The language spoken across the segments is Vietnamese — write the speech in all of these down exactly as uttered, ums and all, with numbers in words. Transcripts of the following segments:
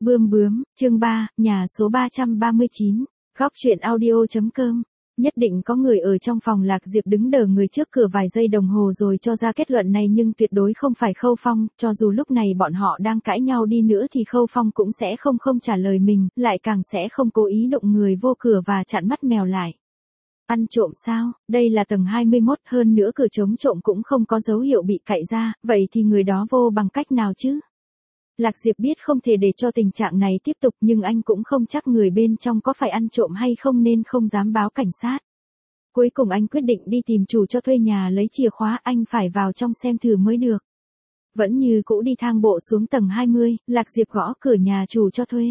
Bươm bướm, chương ba, nhà số ba trăm ba mươi chín, góc truyện audio.com. Nhất định có người ở trong phòng Lạc Diệp đứng đờ người trước cửa vài giây đồng hồ rồi cho ra kết luận này, nhưng tuyệt đối không phải Khâu Phong, cho dù lúc này bọn họ đang cãi nhau đi nữa thì Khâu Phong cũng sẽ không không trả lời mình, lại càng sẽ không cố ý động người vô cửa và chặn mắt mèo lại. Ăn trộm sao? Đây là tầng hai mươi mốt, hơn nữa cửa chống trộm cũng không có dấu hiệu bị cạy ra, vậy thì người đó vô bằng cách nào chứ? Lạc Diệp biết không thể để cho tình trạng này tiếp tục, nhưng anh cũng không chắc người bên trong có phải ăn trộm hay không nên không dám báo cảnh sát. Cuối cùng anh quyết định đi tìm chủ cho thuê nhà lấy chìa khóa, anh phải vào trong xem thử mới được. Vẫn như cũ đi thang bộ xuống tầng hai mươi, Lạc Diệp gõ cửa nhà chủ cho thuê.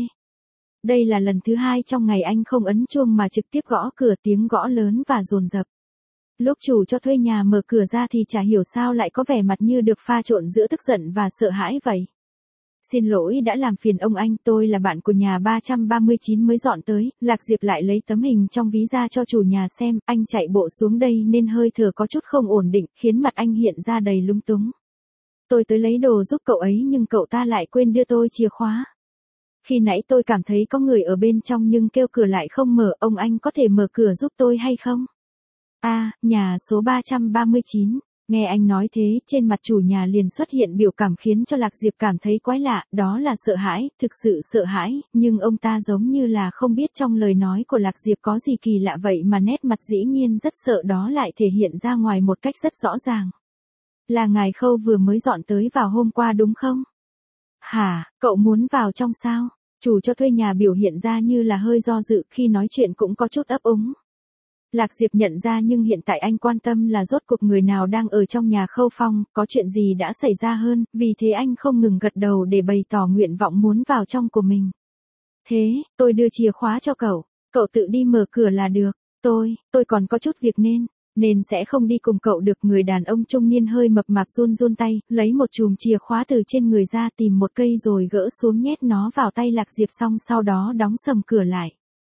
Đây là lần thứ hai trong ngày anh không ấn chuông mà trực tiếp gõ cửa, tiếng gõ lớn và dồn dập. Lúc chủ cho thuê nhà mở cửa ra thì chả hiểu sao lại có vẻ mặt như được pha trộn giữa tức giận và sợ hãi vậy. Xin lỗi đã làm phiền ông anh, tôi là bạn của nhà ba trăm ba mươi chín mới dọn tới. Lạc Diệp lại lấy tấm hình trong ví ra cho chủ nhà xem, anh chạy bộ xuống đây nên hơi thở có chút không ổn định, khiến mặt anh hiện ra đầy lúng túng. Tôi tới lấy đồ giúp cậu ấy nhưng cậu ta lại quên đưa tôi chìa khóa. Khi nãy tôi cảm thấy có người ở bên trong nhưng kêu cửa lại không mở, ông anh có thể mở cửa giúp tôi hay không? À, nhà số ba trăm ba mươi chín. Nghe anh nói thế, trên mặt chủ nhà liền xuất hiện biểu cảm khiến cho Lạc Diệp cảm thấy quái lạ, đó là sợ hãi, thực sự sợ hãi, nhưng ông ta giống như là không biết trong lời nói của Lạc Diệp có gì kỳ lạ vậy mà nét mặt dĩ nhiên rất sợ đó lại thể hiện ra ngoài một cách rất rõ ràng. Là ngài Khâu vừa mới dọn tới vào hôm qua đúng không? Hả, cậu muốn vào trong sao? Chủ cho thuê nhà biểu hiện ra như là hơi do dự, khi nói chuyện cũng có chút ấp úng. Lạc Diệp nhận ra nhưng hiện tại anh quan tâm là rốt cuộc người nào đang ở trong nhà Khâu Phong, có chuyện gì đã xảy ra hơn, vì thế anh không ngừng gật đầu để bày tỏ nguyện vọng muốn vào trong của mình. Thế, tôi đưa chìa khóa cho cậu, cậu tự đi mở cửa là được, tôi, tôi còn có chút việc nên, nên sẽ không đi cùng cậu được. Người đàn ông trung niên hơi mập mạp run run tay, lấy một chùm chìa khóa từ trên người ra, tìm một cây rồi gỡ xuống nhét nó vào tay Lạc Diệp, xong sau đó đóng sầm cửa lại.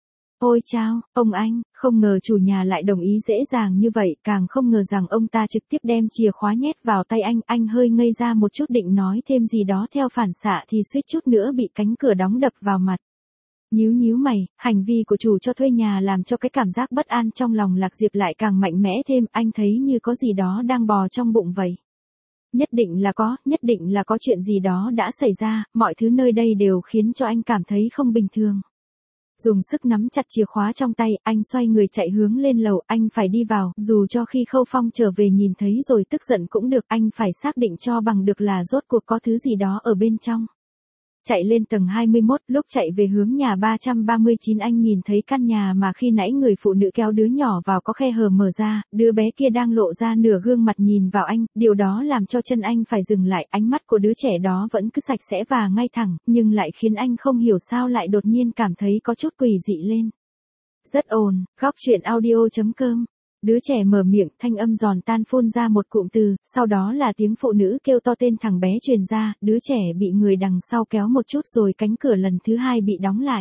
Ôi chao, ông anh, không ngờ chủ nhà lại đồng ý dễ dàng như vậy, càng không ngờ rằng ông ta trực tiếp đem chìa khóa nhét vào tay anh, anh hơi ngây ra một chút định nói thêm gì đó theo phản xạ thì suýt chút nữa bị cánh cửa đóng đập vào mặt. Nhíu nhíu mày, hành vi của chủ cho thuê nhà làm cho cái cảm giác bất an trong lòng Lạc Diệp lại càng mạnh mẽ thêm, anh thấy như có gì đó đang bò trong bụng vậy. Nhất định là có, nhất định là có chuyện gì đó đã xảy ra, mọi thứ nơi đây đều khiến cho anh cảm thấy không bình thường. Dùng sức nắm chặt chìa khóa trong tay, anh xoay người chạy hướng lên lầu, anh phải đi vào, dù cho khi Khâu Phong trở về nhìn thấy rồi tức giận cũng được, anh phải xác định cho bằng được là rốt cuộc có thứ gì đó ở bên trong. Chạy lên tầng hai mươi mốt, lúc chạy về hướng nhà ba trăm ba mươi chín anh nhìn thấy căn nhà mà khi nãy người phụ nữ kéo đứa nhỏ vào có khe hở mở ra, đứa bé kia đang lộ ra nửa gương mặt nhìn vào anh, điều đó làm cho chân anh phải dừng lại, ánh mắt của đứa trẻ đó vẫn cứ sạch sẽ và ngay thẳng, nhưng lại khiến anh không hiểu sao lại đột nhiên cảm thấy có chút quỷ dị lên. Rất ồn, góc truyện audio.com. Đứa trẻ mở miệng, thanh âm giòn tan phun ra một cụm từ, sau đó là tiếng phụ nữ kêu to tên thằng bé truyền ra, đứa trẻ bị người đằng sau kéo một chút rồi cánh cửa lần thứ hai bị đóng lại.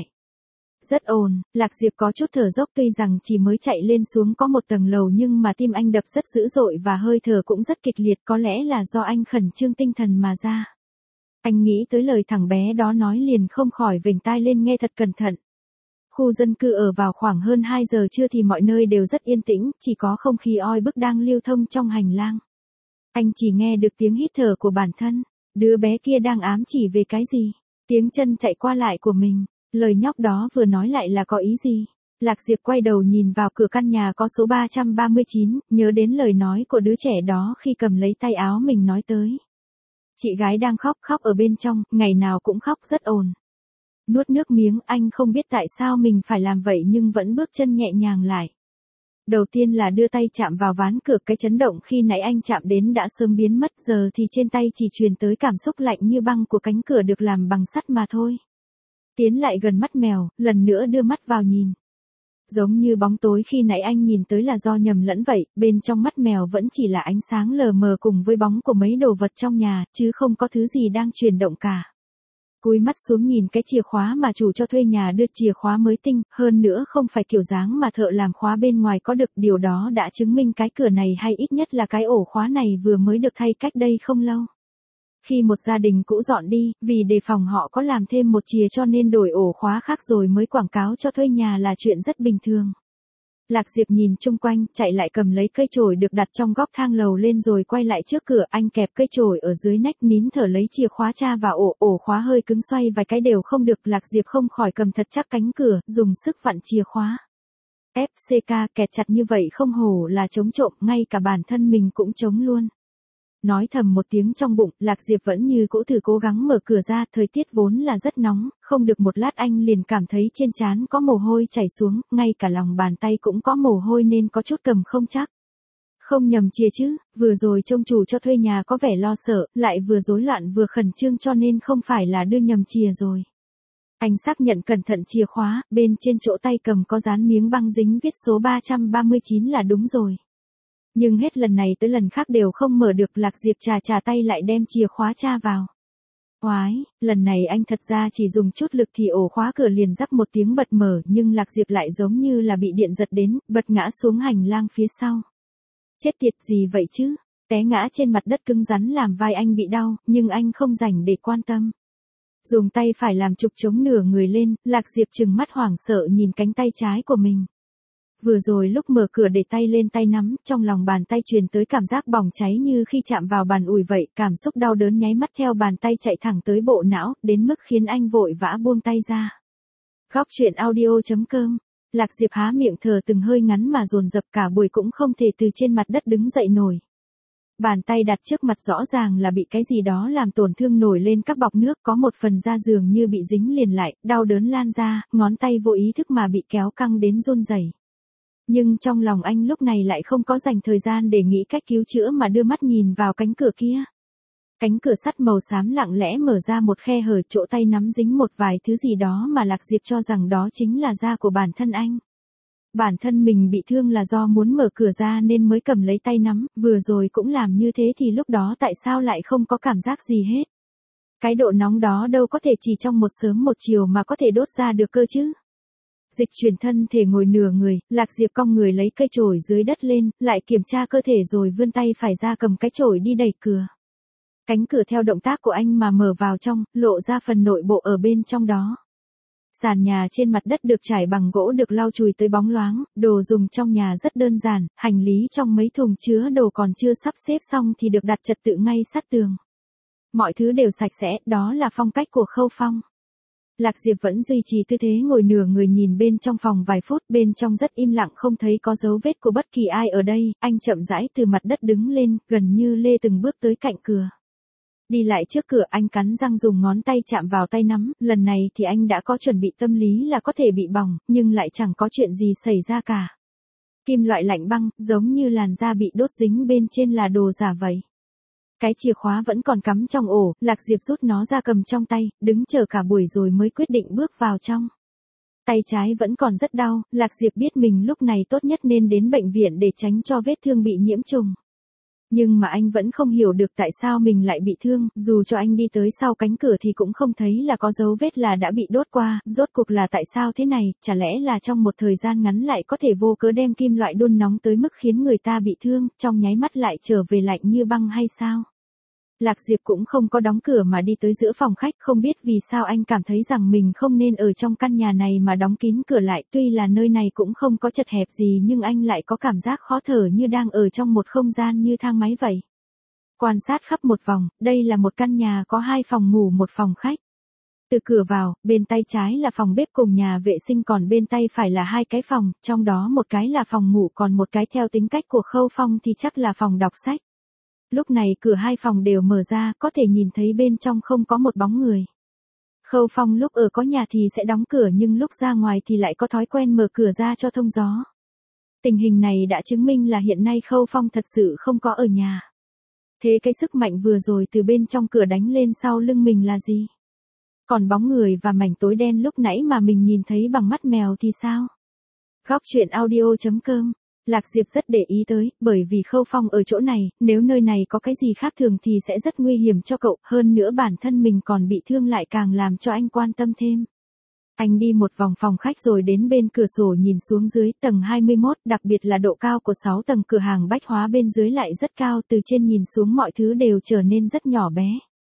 Rất ồn, Lạc Diệp có chút thở dốc, tuy rằng chỉ mới chạy lên xuống có một tầng lầu nhưng mà tim anh đập rất dữ dội và hơi thở cũng rất kịch liệt, có lẽ là do anh khẩn trương tinh thần mà ra. Anh nghĩ tới lời thằng bé đó nói liền không khỏi vểnh tai lên nghe thật cẩn thận. Khu dân cư ở vào khoảng hơn hai giờ trưa thì mọi nơi đều rất yên tĩnh, chỉ có không khí oi bức đang lưu thông trong hành lang. Anh chỉ nghe được tiếng hít thở của bản thân, đứa bé kia đang ám chỉ về cái gì, tiếng chân chạy qua lại của mình, lời nhóc đó vừa nói lại là có ý gì. Lạc Diệp quay đầu nhìn vào cửa căn nhà có số ba trăm ba mươi chín, nhớ đến lời nói của đứa trẻ đó khi cầm lấy tay áo mình nói tới. Chị gái đang khóc, khóc ở bên trong, ngày nào cũng khóc, rất ồn. Nuốt nước miếng, anh không biết tại sao mình phải làm vậy nhưng vẫn bước chân nhẹ nhàng lại. Đầu tiên là đưa tay chạm vào ván cửa, cái chấn động khi nãy anh chạm đến đã sớm biến mất, giờ thì trên tay chỉ truyền tới cảm xúc lạnh như băng của cánh cửa được làm bằng sắt mà thôi. Tiến lại gần mắt mèo, lần nữa đưa mắt vào nhìn. Giống như bóng tối khi nãy anh nhìn tới là do nhầm lẫn vậy, bên trong mắt mèo vẫn chỉ là ánh sáng lờ mờ cùng với bóng của mấy đồ vật trong nhà, chứ không có thứ gì đang chuyển động cả. Cúi mắt xuống nhìn cái chìa khóa mà chủ cho thuê nhà đưa, chìa khóa mới tinh, hơn nữa không phải kiểu dáng mà thợ làm khóa bên ngoài có được, điều đó đã chứng minh cái cửa này hay ít nhất là cái ổ khóa này vừa mới được thay cách đây không lâu. Khi một gia đình cũ dọn đi, vì đề phòng họ có làm thêm một chìa cho nên đổi ổ khóa khác rồi mới quảng cáo cho thuê nhà là chuyện rất bình thường. Lạc Diệp nhìn chung quanh, chạy lại cầm lấy cây chổi được đặt trong góc thang lầu lên rồi quay lại trước cửa, anh kẹp cây chổi ở dưới nách nín thở lấy chìa khóa tra vào ổ, ổ khóa hơi cứng xoay vài cái đều không được, Lạc Diệp không khỏi cầm thật chắc cánh cửa, dùng sức vặn chìa khóa. ép xê ca kẹt chặt như vậy không hổ là chống trộm, ngay cả bản thân mình cũng chống luôn. Nói thầm một tiếng trong bụng, Lạc Diệp vẫn như cũ thử cố gắng mở cửa ra, thời tiết vốn là rất nóng, không được một lát anh liền cảm thấy trên trán có mồ hôi chảy xuống, ngay cả lòng bàn tay cũng có mồ hôi nên có chút cầm không chắc. Không nhầm chìa chứ, vừa rồi trông chủ cho thuê nhà có vẻ lo sợ, lại vừa rối loạn vừa khẩn trương cho nên không phải là đưa nhầm chìa rồi. Anh xác nhận cẩn thận chìa khóa, bên trên chỗ tay cầm có dán miếng băng dính viết số ba trăm ba mươi chín là đúng rồi. Nhưng hết lần này tới lần khác đều không mở được, Lạc Diệp trà trà tay lại đem chìa khóa tra vào. Oái, lần này anh thật ra chỉ dùng chút lực thì ổ khóa cửa liền rắc một tiếng bật mở, nhưng Lạc Diệp lại giống như là bị điện giật đến, bật ngã xuống hành lang phía sau. Chết tiệt gì vậy chứ, té ngã trên mặt đất cứng rắn làm vai anh bị đau, nhưng anh không rảnh để quan tâm. Dùng tay phải làm trục chống nửa người lên, Lạc Diệp trừng mắt hoảng sợ nhìn cánh tay trái của mình. Vừa rồi lúc mở cửa để tay lên tay nắm, trong lòng bàn tay truyền tới cảm giác bỏng cháy như khi chạm vào bàn ủi vậy, cảm xúc đau đớn nháy mắt theo bàn tay chạy thẳng tới bộ não, đến mức khiến anh vội vã buông tay ra. Góc truyện audio chấm com. Lạc Diệp há miệng thở từng hơi ngắn mà dồn dập, cả buổi cũng không thể từ trên mặt đất đứng dậy nổi. Bàn tay đặt trước mặt rõ ràng là bị cái gì đó làm tổn thương, nổi lên các bọt nước, có một phần da giường như bị dính liền lại, đau đớn lan ra, ngón tay vô ý thức mà bị kéo căng đến run rẩy. Nhưng trong lòng anh lúc này lại không có dành thời gian để nghĩ cách cứu chữa mà đưa mắt nhìn vào cánh cửa kia. Cánh cửa sắt màu xám lặng lẽ mở ra một khe hở, chỗ tay nắm dính một vài thứ gì đó mà Lạc Diệp cho rằng đó chính là da của bản thân anh. Bản thân mình bị thương là do muốn mở cửa ra nên mới cầm lấy tay nắm, vừa rồi cũng làm như thế thì lúc đó tại sao lại không có cảm giác gì hết. Cái độ nóng đó đâu có thể chỉ trong một sớm một chiều mà có thể đốt ra được cơ chứ. Dịch chuyển thân thể ngồi nửa người, Lạc Diệp cong người lấy cây chổi dưới đất lên, lại kiểm tra cơ thể rồi vươn tay phải ra cầm cái chổi đi đẩy cửa. Cánh cửa theo động tác của anh mà mở vào trong, lộ ra phần nội bộ ở bên trong đó. Sàn nhà trên mặt đất được trải bằng gỗ được lau chùi tới bóng loáng, đồ dùng trong nhà rất đơn giản, hành lý trong mấy thùng chứa đồ còn chưa sắp xếp xong thì được đặt trật tự ngay sát tường. Mọi thứ đều sạch sẽ, đó là phong cách của Khâu Phong. Lạc Diệp vẫn duy trì tư thế ngồi nửa người nhìn bên trong phòng vài phút, bên trong rất im lặng, không thấy có dấu vết của bất kỳ ai ở đây, anh chậm rãi từ mặt đất đứng lên, gần như lê từng bước tới cạnh cửa. Đi lại trước cửa, anh cắn răng dùng ngón tay chạm vào tay nắm, lần này thì anh đã có chuẩn bị tâm lý là có thể bị bỏng, nhưng lại chẳng có chuyện gì xảy ra cả. Kim loại lạnh băng, giống như làn da bị đốt dính bên trên là đồ giả vậy. Cái chìa khóa vẫn còn cắm trong ổ, Lạc Diệp rút nó ra cầm trong tay, đứng chờ cả buổi rồi mới quyết định bước vào trong. Tay trái vẫn còn rất đau, Lạc Diệp biết mình lúc này tốt nhất nên đến bệnh viện để tránh cho vết thương bị nhiễm trùng. Nhưng mà anh vẫn không hiểu được tại sao mình lại bị thương, dù cho anh đi tới sau cánh cửa thì cũng không thấy là có dấu vết là đã bị đốt qua, rốt cuộc là tại sao thế này, chả lẽ là trong một thời gian ngắn lại có thể vô cớ đem kim loại đun nóng tới mức khiến người ta bị thương, trong nháy mắt lại trở về lạnh như băng hay sao? Lạc Diệp cũng không có đóng cửa mà đi tới giữa phòng khách, không biết vì sao anh cảm thấy rằng mình không nên ở trong căn nhà này mà đóng kín cửa lại, tuy là nơi này cũng không có chật hẹp gì nhưng anh lại có cảm giác khó thở như đang ở trong một không gian như thang máy vậy. Quan sát khắp một vòng, đây là một căn nhà có hai phòng ngủ một phòng khách. Từ cửa vào, bên tay trái là phòng bếp cùng nhà vệ sinh, còn bên tay phải là hai cái phòng, trong đó một cái là phòng ngủ còn một cái theo tính cách của Khâu Phong thì chắc là phòng đọc sách. Lúc này cửa hai phòng đều mở ra, có thể nhìn thấy bên trong không có một bóng người. Khâu Phong lúc ở có nhà thì sẽ đóng cửa nhưng lúc ra ngoài thì lại có thói quen mở cửa ra cho thông gió. Tình hình này đã chứng minh là hiện nay Khâu Phong thật sự không có ở nhà. Thế cái sức mạnh vừa rồi từ bên trong cửa đánh lên sau lưng mình là gì? Còn bóng người và mảnh tối đen lúc nãy mà mình nhìn thấy bằng mắt mèo thì sao? Góc truyện audio chấm com. Lạc Diệp rất để ý tới, bởi vì Khâu Phong ở chỗ này, nếu nơi này có cái gì khác thường thì sẽ rất nguy hiểm cho cậu, hơn nữa bản thân mình còn bị thương lại càng làm cho anh quan tâm thêm. Anh đi một vòng phòng khách rồi đến bên cửa sổ nhìn xuống dưới tầng hai mươi mốt, đặc biệt là độ cao của sáu tầng cửa hàng bách hóa bên dưới lại rất cao, từ trên nhìn xuống mọi thứ đều trở nên rất nhỏ bé.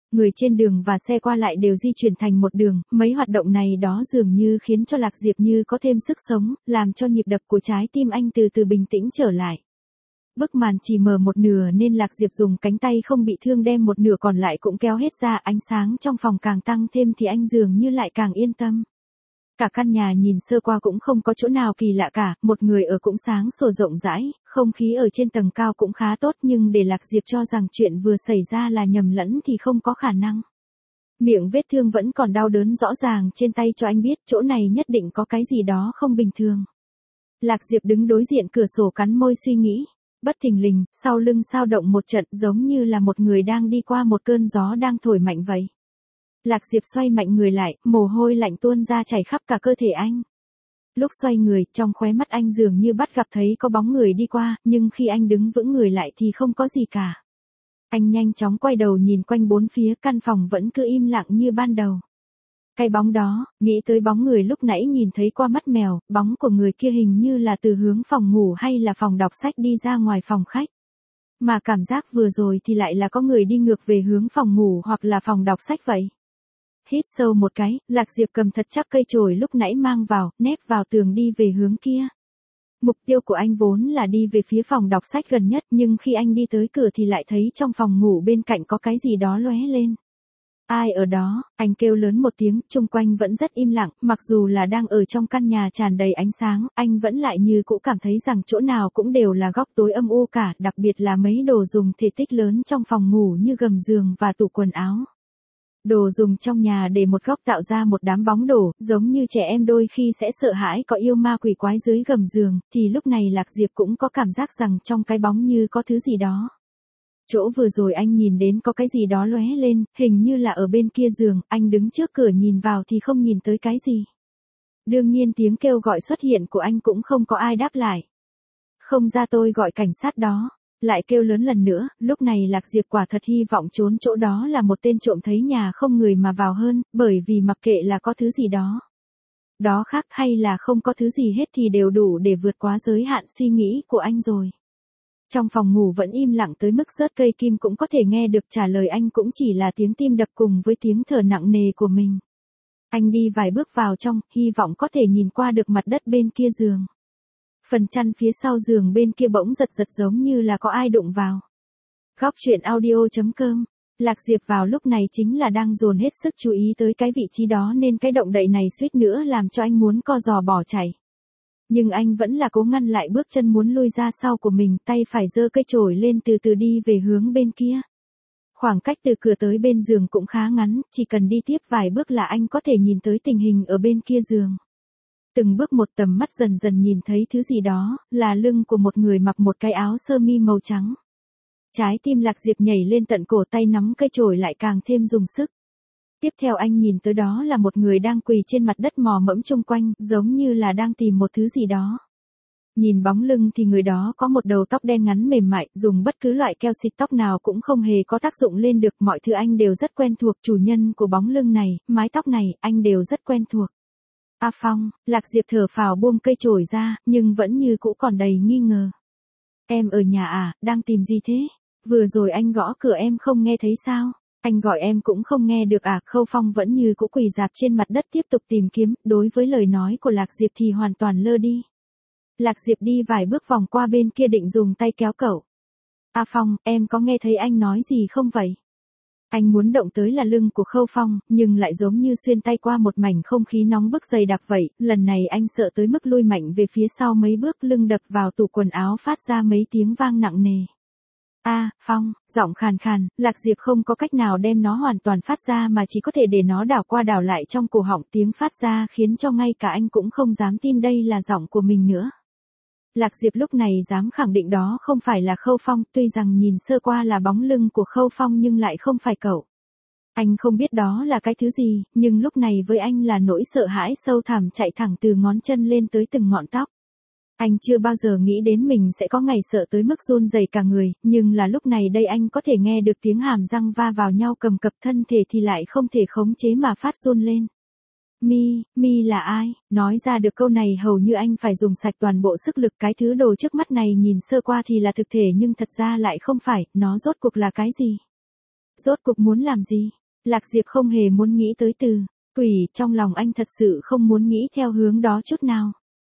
Người trên đường và xe qua lại đều di chuyển thành một đường, mấy hoạt động này đó dường như khiến cho Lạc Diệp như có thêm sức sống, làm cho nhịp đập của trái tim anh từ từ bình tĩnh trở lại. Bức màn chỉ mở một nửa nên Lạc Diệp dùng cánh tay không bị thương đem một nửa còn lại cũng kéo hết ra, ánh sáng trong phòng càng tăng thêm thì anh dường như lại càng yên tâm. Cả căn nhà nhìn sơ qua cũng không có chỗ nào kỳ lạ cả, một người ở cũng sáng sủa rộng rãi, không khí ở trên tầng cao cũng khá tốt nhưng để Lạc Diệp cho rằng chuyện vừa xảy ra là nhầm lẫn thì không có khả năng. Miệng vết thương vẫn còn đau đớn rõ ràng trên tay cho anh biết chỗ này nhất định có cái gì đó không bình thường. Lạc Diệp đứng đối diện cửa sổ cắn môi suy nghĩ. Bất thình lình, sau lưng sao động một trận giống như là một người đang đi qua một cơn gió đang thổi mạnh vậy. Lạc Diệp xoay mạnh người lại, mồ hôi lạnh tuôn ra chảy khắp cả cơ thể anh. Lúc xoay người, trong khóe mắt anh dường như bắt gặp thấy có bóng người đi qua, nhưng khi anh đứng vững người lại thì không có gì cả. Anh nhanh chóng quay đầu nhìn quanh bốn phía, căn phòng vẫn cứ im lặng như ban đầu. Cái bóng đó, nghĩ tới bóng người lúc nãy nhìn thấy qua mắt mèo, bóng của người kia hình như là từ hướng phòng ngủ hay là phòng đọc sách đi ra ngoài phòng khách. Mà cảm giác vừa rồi thì lại là có người đi ngược về hướng phòng ngủ hoặc là phòng đọc sách vậy. Hít sâu một cái, Lạc Diệp cầm thật chắc cây chổi lúc nãy mang vào, nép vào tường đi về hướng kia. Mục tiêu của anh vốn là đi về phía phòng đọc sách gần nhất nhưng khi anh đi tới cửa thì lại thấy trong phòng ngủ bên cạnh có cái gì đó lóe lên. Ai ở đó, anh kêu lớn một tiếng, chung quanh vẫn rất im lặng, mặc dù là đang ở trong căn nhà tràn đầy ánh sáng, anh vẫn lại như cũ cảm thấy rằng chỗ nào cũng đều là góc tối âm u cả, đặc biệt là mấy đồ dùng thể tích lớn trong phòng ngủ như gầm giường và tủ quần áo. Đồ dùng trong nhà để một góc tạo ra một đám bóng đổ, giống như trẻ em đôi khi sẽ sợ hãi có yêu ma quỷ quái dưới gầm giường, thì lúc này Lạc Diệp cũng có cảm giác rằng trong cái bóng như có thứ gì đó. Chỗ vừa rồi anh nhìn đến có cái gì đó lóe lên, hình như là ở bên kia giường, anh đứng trước cửa nhìn vào thì không nhìn tới cái gì. Đương nhiên tiếng kêu gọi xuất hiện của anh cũng không có ai đáp lại. Không ra tôi gọi cảnh sát đó. Lại kêu lớn lần nữa, lúc này Lạc Diệp quả thật hy vọng trốn chỗ đó là một tên trộm thấy nhà không người mà vào hơn, bởi vì mặc kệ là có thứ gì đó. Đó khác hay là không có thứ gì hết thì đều đủ để vượt quá giới hạn suy nghĩ của anh rồi. Trong phòng ngủ vẫn im lặng tới mức rớt cây kim cũng có thể nghe được, trả lời anh cũng chỉ là tiếng tim đập cùng với tiếng thở nặng nề của mình. Anh đi vài bước vào trong, hy vọng có thể nhìn qua được mặt đất bên kia giường. Phần chăn phía sau giường bên kia bỗng giật giật giống như là có ai đụng vào. Góc truyện audio chấm com. Lạc Diệp vào lúc này chính là đang dồn hết sức chú ý tới cái vị trí đó nên cái động đậy này suýt nữa làm cho anh muốn co giò bỏ chạy. Nhưng anh vẫn là cố ngăn lại bước chân muốn lui ra sau của mình, tay phải giơ cây chổi lên từ từ đi về hướng bên kia. Khoảng cách từ cửa tới bên giường cũng khá ngắn, chỉ cần đi tiếp vài bước là anh có thể nhìn tới tình hình ở bên kia giường. Từng bước một tầm mắt dần dần nhìn thấy thứ gì đó, là lưng của một người mặc một cái áo sơ mi màu trắng. Trái tim Lạc Diệp nhảy lên tận cổ, tay nắm cây chổi lại càng thêm dùng sức. Tiếp theo anh nhìn tới đó là một người đang quỳ trên mặt đất mò mẫm chung quanh, giống như là đang tìm một thứ gì đó. Nhìn bóng lưng thì người đó có một đầu tóc đen ngắn mềm mại, dùng bất cứ loại keo xịt tóc nào cũng không hề có tác dụng lên được, mọi thứ anh đều rất quen thuộc, chủ nhân của bóng lưng này, mái tóc này, anh đều rất quen thuộc. A Phong, Lạc Diệp thở phào buông cây chổi ra, nhưng vẫn như cũ còn đầy nghi ngờ. Em ở nhà à, đang tìm gì thế? Vừa rồi anh gõ cửa em không nghe thấy sao? Anh gọi em cũng không nghe được à? Khâu Phong vẫn như cũ quỳ rạp trên mặt đất tiếp tục tìm kiếm, đối với lời nói của Lạc Diệp thì hoàn toàn lơ đi. Lạc Diệp đi vài bước vòng qua bên kia định dùng tay kéo cậu. A Phong, em có nghe thấy anh nói gì không vậy? Anh muốn động tới là lưng của Khâu Phong, nhưng lại giống như xuyên tay qua một mảnh không khí nóng bức dày đặc vậy, lần này anh sợ tới mức lui mạnh về phía sau mấy bước, lưng đập vào tủ quần áo phát ra mấy tiếng vang nặng nề. A, Phong, giọng khàn khàn, Lạc Diệp không có cách nào đem nó hoàn toàn phát ra mà chỉ có thể để nó đảo qua đảo lại trong cổ họng, tiếng phát ra khiến cho ngay cả anh cũng không dám tin đây là giọng của mình nữa. Lạc Diệp lúc này dám khẳng định đó không phải là Khâu Phong, tuy rằng nhìn sơ qua là bóng lưng của Khâu Phong nhưng lại không phải cậu. Anh không biết đó là cái thứ gì, nhưng lúc này với anh là nỗi sợ hãi sâu thẳm chạy thẳng từ ngón chân lên tới từng ngọn tóc. Anh chưa bao giờ nghĩ đến mình sẽ có ngày sợ tới mức run rẩy cả người, nhưng là lúc này đây anh có thể nghe được tiếng hàm răng va vào nhau cầm cập, thân thể thì lại không thể khống chế mà phát run lên. Mi, Mi là ai? Nói ra được câu này hầu như anh phải dùng sạch toàn bộ sức lực, cái thứ đồ trước mắt này nhìn sơ qua thì là thực thể nhưng thật ra lại không phải, nó rốt cuộc là cái gì? Rốt cuộc muốn làm gì? Lạc Diệp không hề muốn nghĩ tới từ quỷ, trong lòng anh thật sự không muốn nghĩ theo hướng đó chút nào.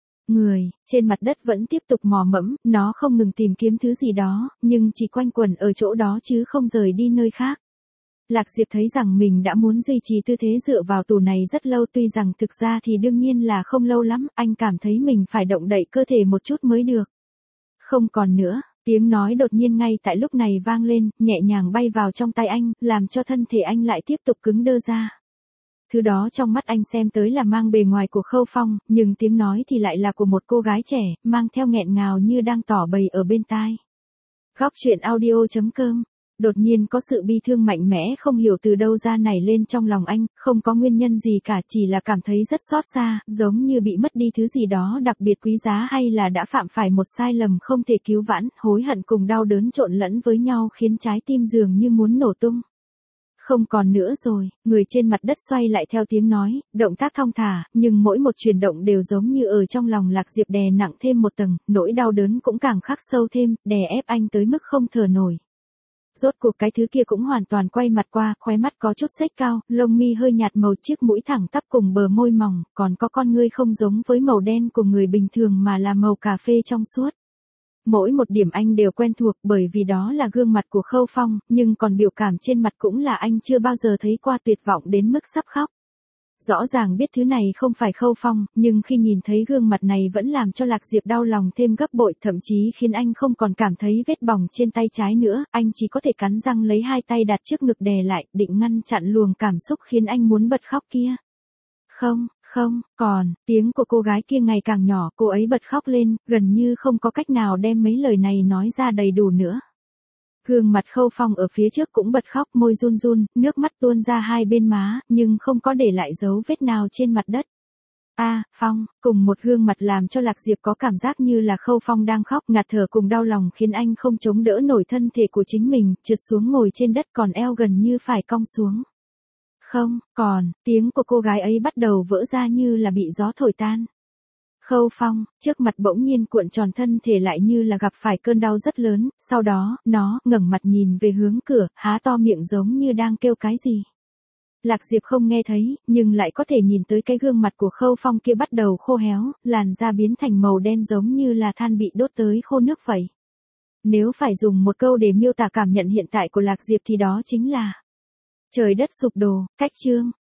Người trên mặt đất vẫn tiếp tục mò mẫm, nó không ngừng tìm kiếm thứ gì đó, nhưng chỉ quanh quẩn ở chỗ đó chứ không rời đi nơi khác. Lạc Diệp thấy rằng mình đã muốn duy trì tư thế dựa vào tủ này rất lâu, tuy rằng thực ra thì đương nhiên là không lâu lắm, anh cảm thấy mình phải động đậy cơ thể một chút mới được. Không còn nữa, tiếng nói đột nhiên ngay tại lúc này vang lên, nhẹ nhàng bay vào trong tay anh, làm cho thân thể anh lại tiếp tục cứng đơ ra. Thứ đó trong mắt anh xem tới là mang bề ngoài của Khâu Phong, nhưng tiếng nói thì lại là của một cô gái trẻ, mang theo nghẹn ngào như đang tỏ bày ở bên tai. Góc truyện audio chấm com. Đột nhiên có sự bi thương mạnh mẽ không hiểu từ đâu ra nảy lên trong lòng anh, không có nguyên nhân gì cả, chỉ là cảm thấy rất xót xa, giống như bị mất đi thứ gì đó đặc biệt quý giá hay là đã phạm phải một sai lầm không thể cứu vãn, hối hận cùng đau đớn trộn lẫn với nhau khiến trái tim dường như muốn nổ tung. Không còn nữa rồi, người trên mặt đất xoay lại theo tiếng nói, động tác thong thả, nhưng mỗi một chuyển động đều giống như ở trong lòng Lạc Diệp đè nặng thêm một tầng, nỗi đau đớn cũng càng khắc sâu thêm, đè ép anh tới mức không thở nổi. Rốt cuộc cái thứ kia cũng hoàn toàn quay mặt qua, khóe mắt có chút xếch cao, lông mi hơi nhạt màu, chiếc mũi thẳng tắp cùng bờ môi mỏng, còn có con ngươi không giống với màu đen của người bình thường mà là màu cà phê trong suốt. Mỗi một điểm anh đều quen thuộc bởi vì đó là gương mặt của Khâu Phong, nhưng còn biểu cảm trên mặt cũng là anh chưa bao giờ thấy qua, tuyệt vọng đến mức sắp khóc. Rõ ràng biết thứ này không phải Khâu Phong, nhưng khi nhìn thấy gương mặt này vẫn làm cho Lạc Diệp đau lòng thêm gấp bội, thậm chí khiến anh không còn cảm thấy vết bỏng trên tay trái nữa, anh chỉ có thể cắn răng lấy hai tay đặt trước ngực đè lại, định ngăn chặn luồng cảm xúc khiến anh muốn bật khóc kia. Không, không, còn, tiếng của cô gái kia ngày càng nhỏ, cô ấy bật khóc lên, gần như không có cách nào đem mấy lời này nói ra đầy đủ nữa. Gương mặt Khâu Phong ở phía trước cũng bật khóc, môi run run, nước mắt tuôn ra hai bên má, nhưng không có để lại dấu vết nào trên mặt đất. A, à, Phong, cùng một gương mặt làm cho Lạc Diệp có cảm giác như là Khâu Phong đang khóc, ngạt thở cùng đau lòng khiến anh không chống đỡ nổi thân thể của chính mình, trượt xuống ngồi trên đất, còn eo gần như phải cong xuống. Không, còn, tiếng của cô gái ấy bắt đầu vỡ ra như là bị gió thổi tan. Khâu Phong, trước mặt bỗng nhiên cuộn tròn, thân thể lại như là gặp phải cơn đau rất lớn, sau đó, nó, ngẩng mặt nhìn về hướng cửa, há to miệng giống như đang kêu cái gì. Lạc Diệp không nghe thấy, nhưng lại có thể nhìn tới cái gương mặt của Khâu Phong kia bắt đầu khô héo, làn da biến thành màu đen giống như là than bị đốt tới khô nước vậy. Nếu phải dùng một câu để miêu tả cảm nhận hiện tại của Lạc Diệp thì đó chính là trời đất sụp đổ. Cách chương